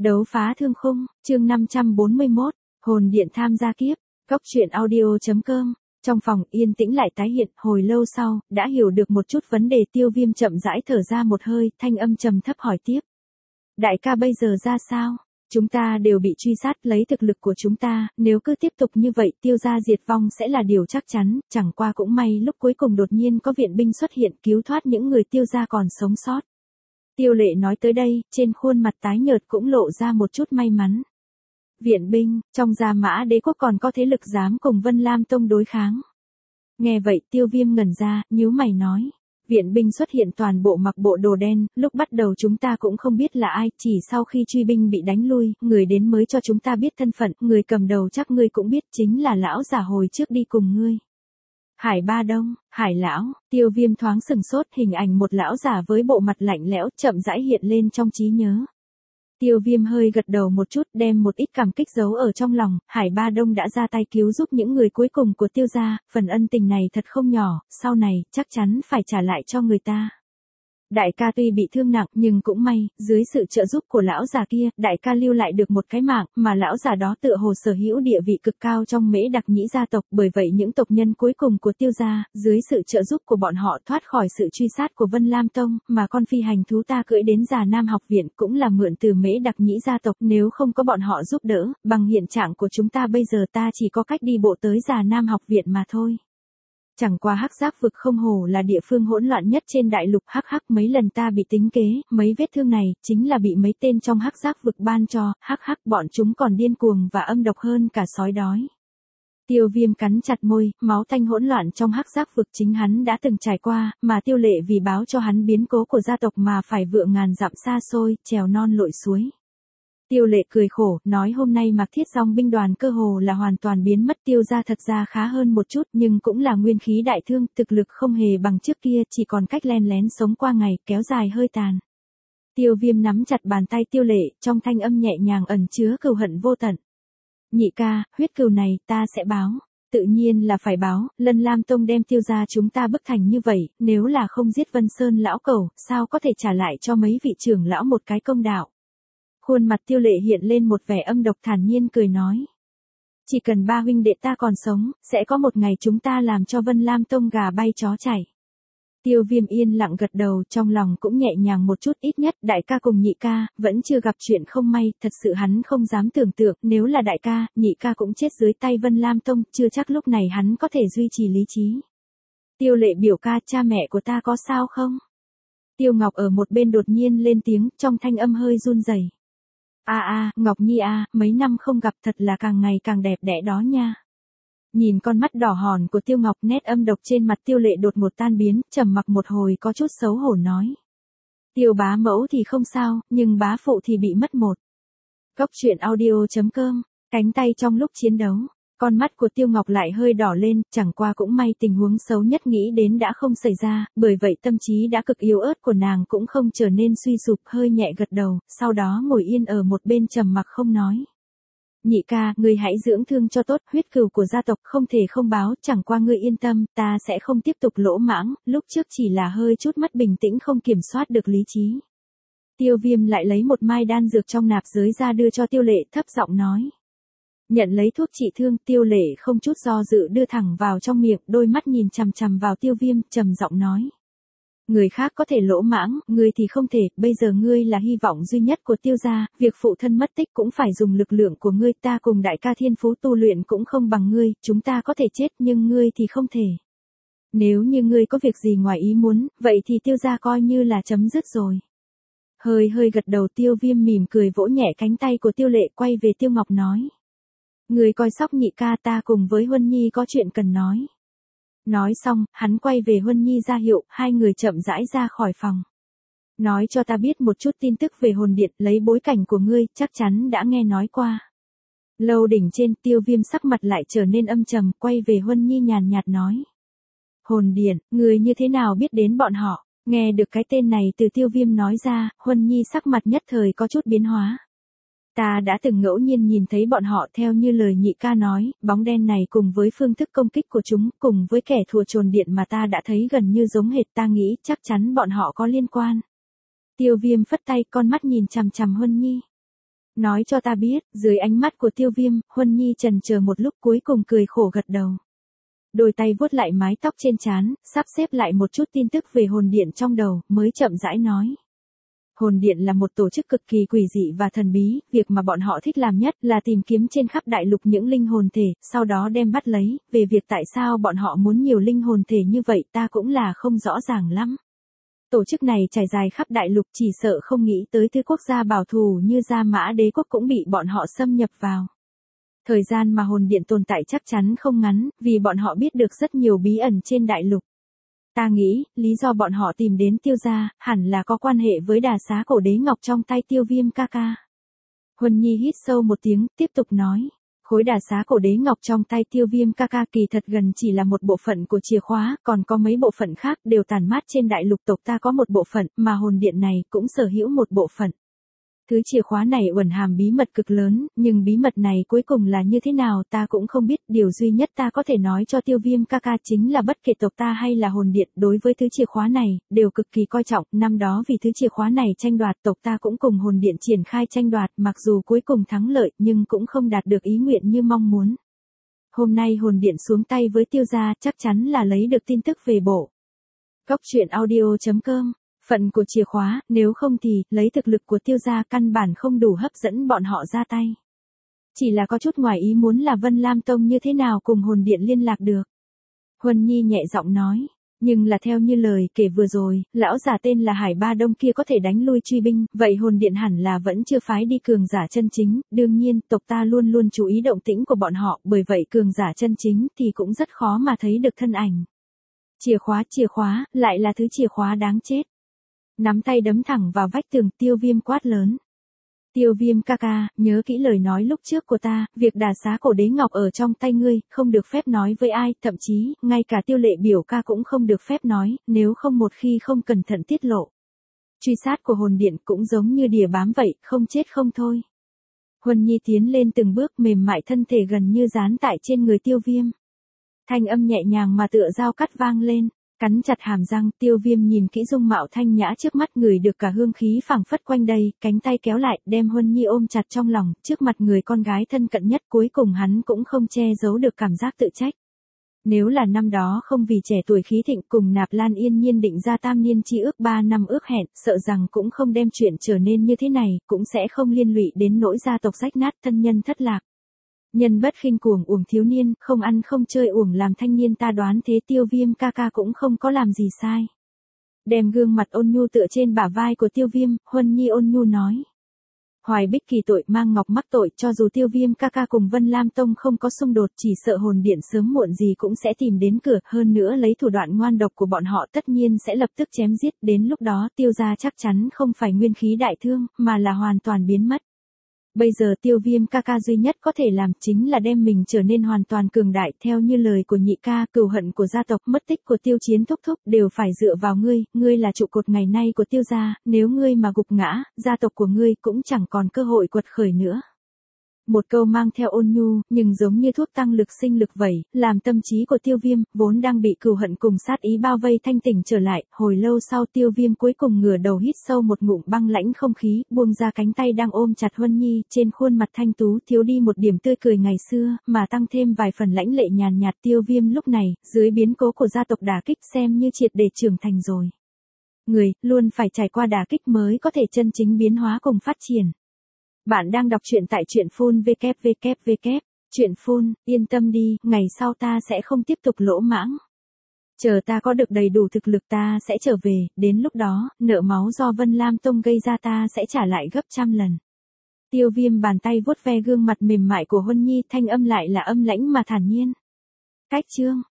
Đấu phá thương khung, chương 541, hồn điện tham gia kiếp, Cốc truyện audio.com. Trong phòng yên tĩnh lại tái hiện, hồi lâu sau, đã hiểu được một chút vấn đề. Tiêu Viêm chậm rãi thở ra một hơi, thanh âm trầm thấp hỏi tiếp. Đại ca bây giờ ra sao? Chúng ta đều bị truy sát, lấy thực lực của chúng ta, nếu cứ tiếp tục như vậy, Tiêu gia diệt vong sẽ là điều chắc chắn, chẳng qua cũng may lúc cuối cùng đột nhiên có viện binh xuất hiện cứu thoát những người Tiêu gia còn sống sót. Tiêu Lệ nói tới đây, trên khuôn mặt tái nhợt cũng lộ ra một chút may mắn. Viện binh, trong Gia Mã Đế quốc còn có thế lực dám cùng Vân Lam Tông đối kháng. Nghe vậy Tiêu Viêm ngẩn ra, nhíu mày nói. Viện binh xuất hiện toàn bộ mặc bộ đồ đen, lúc bắt đầu chúng ta cũng không biết là ai, chỉ sau khi truy binh bị đánh lui, người đến mới cho chúng ta biết thân phận, người cầm đầu chắc ngươi cũng biết chính là lão già hồi trước đi cùng ngươi. Hải Ba Đông, Hải lão, Tiêu Viêm thoáng sừng sốt, hình ảnh một lão già với bộ mặt lạnh lẽo chậm rãi hiện lên trong trí nhớ. Tiêu Viêm hơi gật đầu một chút, đem một ít cảm kích giấu ở trong lòng. Hải Ba Đông đã ra tay cứu giúp những người cuối cùng của Tiêu gia, phần ân tình này thật không nhỏ, sau này chắc chắn phải trả lại cho người ta. Đại ca tuy bị thương nặng nhưng cũng may, dưới sự trợ giúp của lão già kia, đại ca lưu lại được một cái mạng, mà lão già đó tựa hồ sở hữu địa vị cực cao trong Mễ Đặc Nhĩ gia tộc, bởi vậy những tộc nhân cuối cùng của Tiêu gia, dưới sự trợ giúp của bọn họ thoát khỏi sự truy sát của Vân Lam Tông, mà con phi hành thú ta cưỡi đến Già Nam học viện cũng là mượn từ Mễ Đặc Nhĩ gia tộc, nếu không có bọn họ giúp đỡ, bằng hiện trạng của chúng ta bây giờ ta chỉ có cách đi bộ tới Già Nam học viện mà thôi. Chẳng qua Hắc Giác vực không hổ là địa phương hỗn loạn nhất trên đại lục. Hắc mấy lần ta bị tính kế, mấy vết thương này chính là bị mấy tên trong Hắc Giác vực ban cho. Bọn chúng còn điên cuồng và âm độc hơn cả sói đói. Tiêu Viêm cắn chặt môi, máu tanh hỗn loạn trong Hắc Giác vực chính hắn đã từng trải qua, mà Tiêu Lệ vì báo cho hắn biến cố của gia tộc mà phải vượt ngàn dặm xa xôi, trèo non lội suối. Tiêu Lệ cười khổ, nói hôm nay Mạc Thiết Dòng binh đoàn cơ hồ là hoàn toàn biến mất. Tiêu gia thật ra khá hơn một chút nhưng cũng là nguyên khí đại thương, thực lực không hề bằng trước kia, chỉ còn cách len lén sống qua ngày, kéo dài hơi tàn. Tiêu Viêm nắm chặt bàn tay Tiêu Lệ, trong thanh âm nhẹ nhàng ẩn chứa cừu hận vô tận. Nhị ca, huyết cừu này ta sẽ báo. Tự nhiên là phải báo, Lân Lam Tông đem Tiêu gia chúng ta bức thành như vậy, nếu là không giết Vân Sơn lão cẩu, sao có thể trả lại cho mấy vị trưởng lão một cái công đạo. Khuôn mặt Tiêu Lệ hiện lên một vẻ âm độc, thản nhiên cười nói. Chỉ cần ba huynh đệ ta còn sống, sẽ có một ngày chúng ta làm cho Vân Lam Tông gà bay chó chảy. Tiêu Viêm yên lặng gật đầu, trong lòng cũng nhẹ nhàng một chút, ít nhất đại ca cùng nhị ca, vẫn chưa gặp chuyện không may, thật sự hắn không dám tưởng tượng, nếu là đại ca, nhị ca cũng chết dưới tay Vân Lam Tông, chưa chắc lúc này hắn có thể duy trì lý trí. Tiêu Lệ biểu ca, cha mẹ của ta có sao không? Tiêu Ngọc ở một bên đột nhiên lên tiếng, trong thanh âm hơi run rẩy. Ngọc Nhi mấy năm không gặp thật là càng ngày càng đẹp đẽ đó nha. Nhìn con mắt đỏ hòn của Tiêu Ngọc, nét âm độc trên mặt Tiêu Lệ đột ngột tan biến, trầm mặc một hồi có chút xấu hổ nói. Tiêu bá mẫu thì không sao, nhưng bá phụ thì bị mất một. Cốc truyện audio.com, cánh tay trong lúc chiến đấu. Con mắt của Tiêu Ngọc lại hơi đỏ lên, chẳng qua cũng may tình huống xấu nhất nghĩ đến đã không xảy ra, bởi vậy tâm trí đã cực yếu ớt của nàng cũng không trở nên suy sụp, hơi nhẹ gật đầu, sau đó ngồi yên ở một bên trầm mặc không nói. Nhị ca, ngươi hãy dưỡng thương cho tốt, huyết cừu của gia tộc không thể không báo, chẳng qua ngươi yên tâm, ta sẽ không tiếp tục lỗ mãng, lúc trước chỉ là hơi chút mất bình tĩnh không kiểm soát được lý trí. Tiêu Viêm lại lấy một mai đan dược trong nạp giới ra đưa cho Tiêu Lệ, thấp giọng nói. Nhận lấy thuốc trị thương, Tiêu Lệ không chút do dự đưa thẳng vào trong miệng, đôi mắt nhìn chằm chằm vào Tiêu Viêm, trầm giọng nói. Người khác có thể lỗ mãng, ngươi thì không thể, bây giờ ngươi là hy vọng duy nhất của Tiêu gia, việc phụ thân mất tích cũng phải dùng lực lượng của ngươi, ta cùng đại ca thiên phú tu luyện cũng không bằng ngươi, chúng ta có thể chết nhưng ngươi thì không thể. Nếu như ngươi có việc gì ngoài ý muốn, vậy thì Tiêu gia coi như là chấm dứt rồi. Hơi gật đầu, Tiêu Viêm mỉm cười vỗ nhẹ cánh tay của Tiêu Lệ, quay về Tiêu Ngọc nói. Người coi sóc nhị ca, ta cùng với Huân Nhi có chuyện cần nói. Nói xong, hắn quay về Huân Nhi ra hiệu, hai người chậm rãi ra khỏi phòng. Nói cho ta biết một chút tin tức về hồn điện, lấy bối cảnh của ngươi, chắc chắn đã nghe nói qua. Lâu đỉnh trên, Tiêu Viêm sắc mặt lại trở nên âm trầm, quay về Huân Nhi nhàn nhạt nói. Hồn điện, người như thế nào biết đến bọn họ? Nghe được cái tên này từ Tiêu Viêm nói ra, Huân Nhi sắc mặt nhất thời có chút biến hóa. Ta đã từng ngẫu nhiên nhìn thấy bọn họ, theo như lời nhị ca nói, bóng đen này cùng với phương thức công kích của chúng, cùng với kẻ thù trồn điện mà ta đã thấy gần như giống hệt, ta nghĩ chắc chắn bọn họ có liên quan. Tiêu Viêm phất tay, con mắt nhìn chằm chằm Huân Nhi. Nói cho ta biết, dưới ánh mắt của Tiêu Viêm, Huân Nhi chần chờ một lúc cuối cùng cười khổ gật đầu. Đôi tay vuốt lại mái tóc trên trán, sắp xếp lại một chút tin tức về hồn điện trong đầu, mới chậm rãi nói. Hồn điện là một tổ chức cực kỳ quỷ dị và thần bí, việc mà bọn họ thích làm nhất là tìm kiếm trên khắp đại lục những linh hồn thể, sau đó đem bắt lấy, về việc tại sao bọn họ muốn nhiều linh hồn thể như vậy ta cũng là không rõ ràng lắm. Tổ chức này trải dài khắp đại lục chỉ sợ không nghĩ tới thứ quốc gia bảo thủ như Gia Mã Đế quốc cũng bị bọn họ xâm nhập vào. Thời gian mà hồn điện tồn tại chắc chắn không ngắn, vì bọn họ biết được rất nhiều bí ẩn trên đại lục. Ta nghĩ, lý do bọn họ tìm đến Tiêu gia, hẳn là có quan hệ với đà xá cổ đế ngọc trong tay Tiêu Viêm ca ca. Huân Nhi hít sâu một tiếng, tiếp tục nói. Khối đà xá cổ đế ngọc trong tay Tiêu Viêm ca ca kỳ thật gần chỉ là một bộ phận của chìa khóa, còn có mấy bộ phận khác đều tàn mát trên đại lục tộc ta có một bộ phận, mà hồn điện này cũng sở hữu một bộ phận. Thứ chìa khóa này ẩn hàm bí mật cực lớn, nhưng bí mật này cuối cùng là như thế nào ta cũng không biết, điều duy nhất ta có thể nói cho Tiêu Viêm ca ca chính là bất kể tộc ta hay là hồn điện đối với thứ chìa khóa này, đều cực kỳ coi trọng, năm đó vì thứ chìa khóa này tranh đoạt tộc ta cũng cùng hồn điện triển khai tranh đoạt, mặc dù cuối cùng thắng lợi nhưng cũng không đạt được ý nguyện như mong muốn. Hôm nay hồn điện xuống tay với Tiêu gia chắc chắn là lấy được tin tức về bộ. Cóc truyện audio.com. Phận của chìa khóa, nếu không thì, lấy thực lực của Tiêu gia căn bản không đủ hấp dẫn bọn họ ra tay. Chỉ là có chút ngoài ý muốn là Vân Lam Tông như thế nào cùng hồn điện liên lạc được. Huân Nhi nhẹ giọng nói, nhưng là theo như lời kể vừa rồi, lão giả tên là Hải Ba Đông kia có thể đánh lui truy binh, vậy hồn điện hẳn là vẫn chưa phái đi cường giả chân chính, đương nhiên, tộc ta luôn luôn chú ý động tĩnh của bọn họ, bởi vậy cường giả chân chính thì cũng rất khó mà thấy được thân ảnh. Chìa khóa, lại là thứ chìa khóa đáng chết. Nắm tay đấm thẳng vào vách tường, Tiêu Viêm quát lớn. Tiêu Viêm ca ca, nhớ kỹ lời nói lúc trước của ta, việc đà xá cổ đế ngọc ở trong tay ngươi, không được phép nói với ai, thậm chí, ngay cả Tiêu Lệ biểu ca cũng không được phép nói, nếu không một khi không cẩn thận tiết lộ. Truy sát của hồn điện cũng giống như đỉa bám vậy, không chết không thôi. Huân Nhi tiến lên từng bước, mềm mại thân thể gần như dán tại trên người Tiêu Viêm. Thanh âm nhẹ nhàng mà tựa dao cắt vang lên. Cắn chặt hàm răng, Tiêu Viêm nhìn kỹ dung mạo thanh nhã trước mắt, ngửi được cả hương khí phảng phất quanh đây, cánh tay kéo lại, đem Huân Nhi ôm chặt trong lòng, trước mặt người con gái thân cận nhất, cuối cùng hắn cũng không che giấu được cảm giác tự trách. Nếu là năm đó không vì trẻ tuổi khí thịnh cùng Nạp Lan Yên Nhiên định ra tam niên chi ước 3 năm ước hẹn, sợ rằng cũng không đem chuyện trở nên như thế này, cũng sẽ không liên lụy đến nỗi gia tộc rách nát, thân nhân thất lạc. Nhân bất khinh cuồng uổng thiếu niên, không ăn không chơi uổng làm thanh niên, ta đoán thế Tiêu Viêm ca ca cũng không có làm gì sai. Đem gương mặt ôn nhu tựa trên bả vai của Tiêu Viêm, Huân Nhi ôn nhu nói. Hoài Bích kỳ tội mang ngọc mắc tội, cho dù Tiêu Viêm ca ca cùng Vân Lam Tông không có xung đột, chỉ sợ hồn điện sớm muộn gì cũng sẽ tìm đến cửa, hơn nữa lấy thủ đoạn ngoan độc của bọn họ tất nhiên sẽ lập tức chém giết, đến lúc đó Tiêu gia chắc chắn không phải nguyên khí đại thương, mà là hoàn toàn biến mất. Bây giờ Tiêu Viêm ca ca duy nhất có thể làm chính là đem mình trở nên hoàn toàn cường đại, theo như lời của nhị ca, cừu hận của gia tộc, mất tích của Tiêu Chiến thúc thúc đều phải dựa vào ngươi là trụ cột ngày nay của Tiêu gia, nếu ngươi mà gục ngã, gia tộc của ngươi cũng chẳng còn cơ hội quật khởi nữa. Một câu mang theo ôn nhu, nhưng giống như thuốc tăng lực sinh lực vậy, làm tâm trí của Tiêu Viêm, vốn đang bị cừu hận cùng sát ý bao vây thanh tỉnh trở lại, hồi lâu sau Tiêu Viêm cuối cùng ngửa đầu hít sâu một ngụm băng lãnh không khí, buông ra cánh tay đang ôm chặt Huân Nhi, trên khuôn mặt thanh tú thiếu đi một điểm tươi cười ngày xưa, mà tăng thêm vài phần lãnh lệ nhàn nhạt. Tiêu Viêm lúc này, dưới biến cố của gia tộc đả kích xem như triệt để trưởng thành rồi. Người, luôn phải trải qua đả kích mới có thể chân chính biến hóa cùng phát triển. Bạn đang đọc truyện tại truyện Phun www. Truyện Phun, yên tâm đi, ngày sau ta sẽ không tiếp tục lỗ mãng. Chờ ta có được đầy đủ thực lực ta sẽ trở về, đến lúc đó, nợ máu do Vân Lam Tông gây ra ta sẽ trả lại gấp trăm lần. Tiêu Viêm bàn tay vuốt ve gương mặt mềm mại của Huân Nhi, thanh âm lại là âm lãnh mà thản nhiên. Cách chương.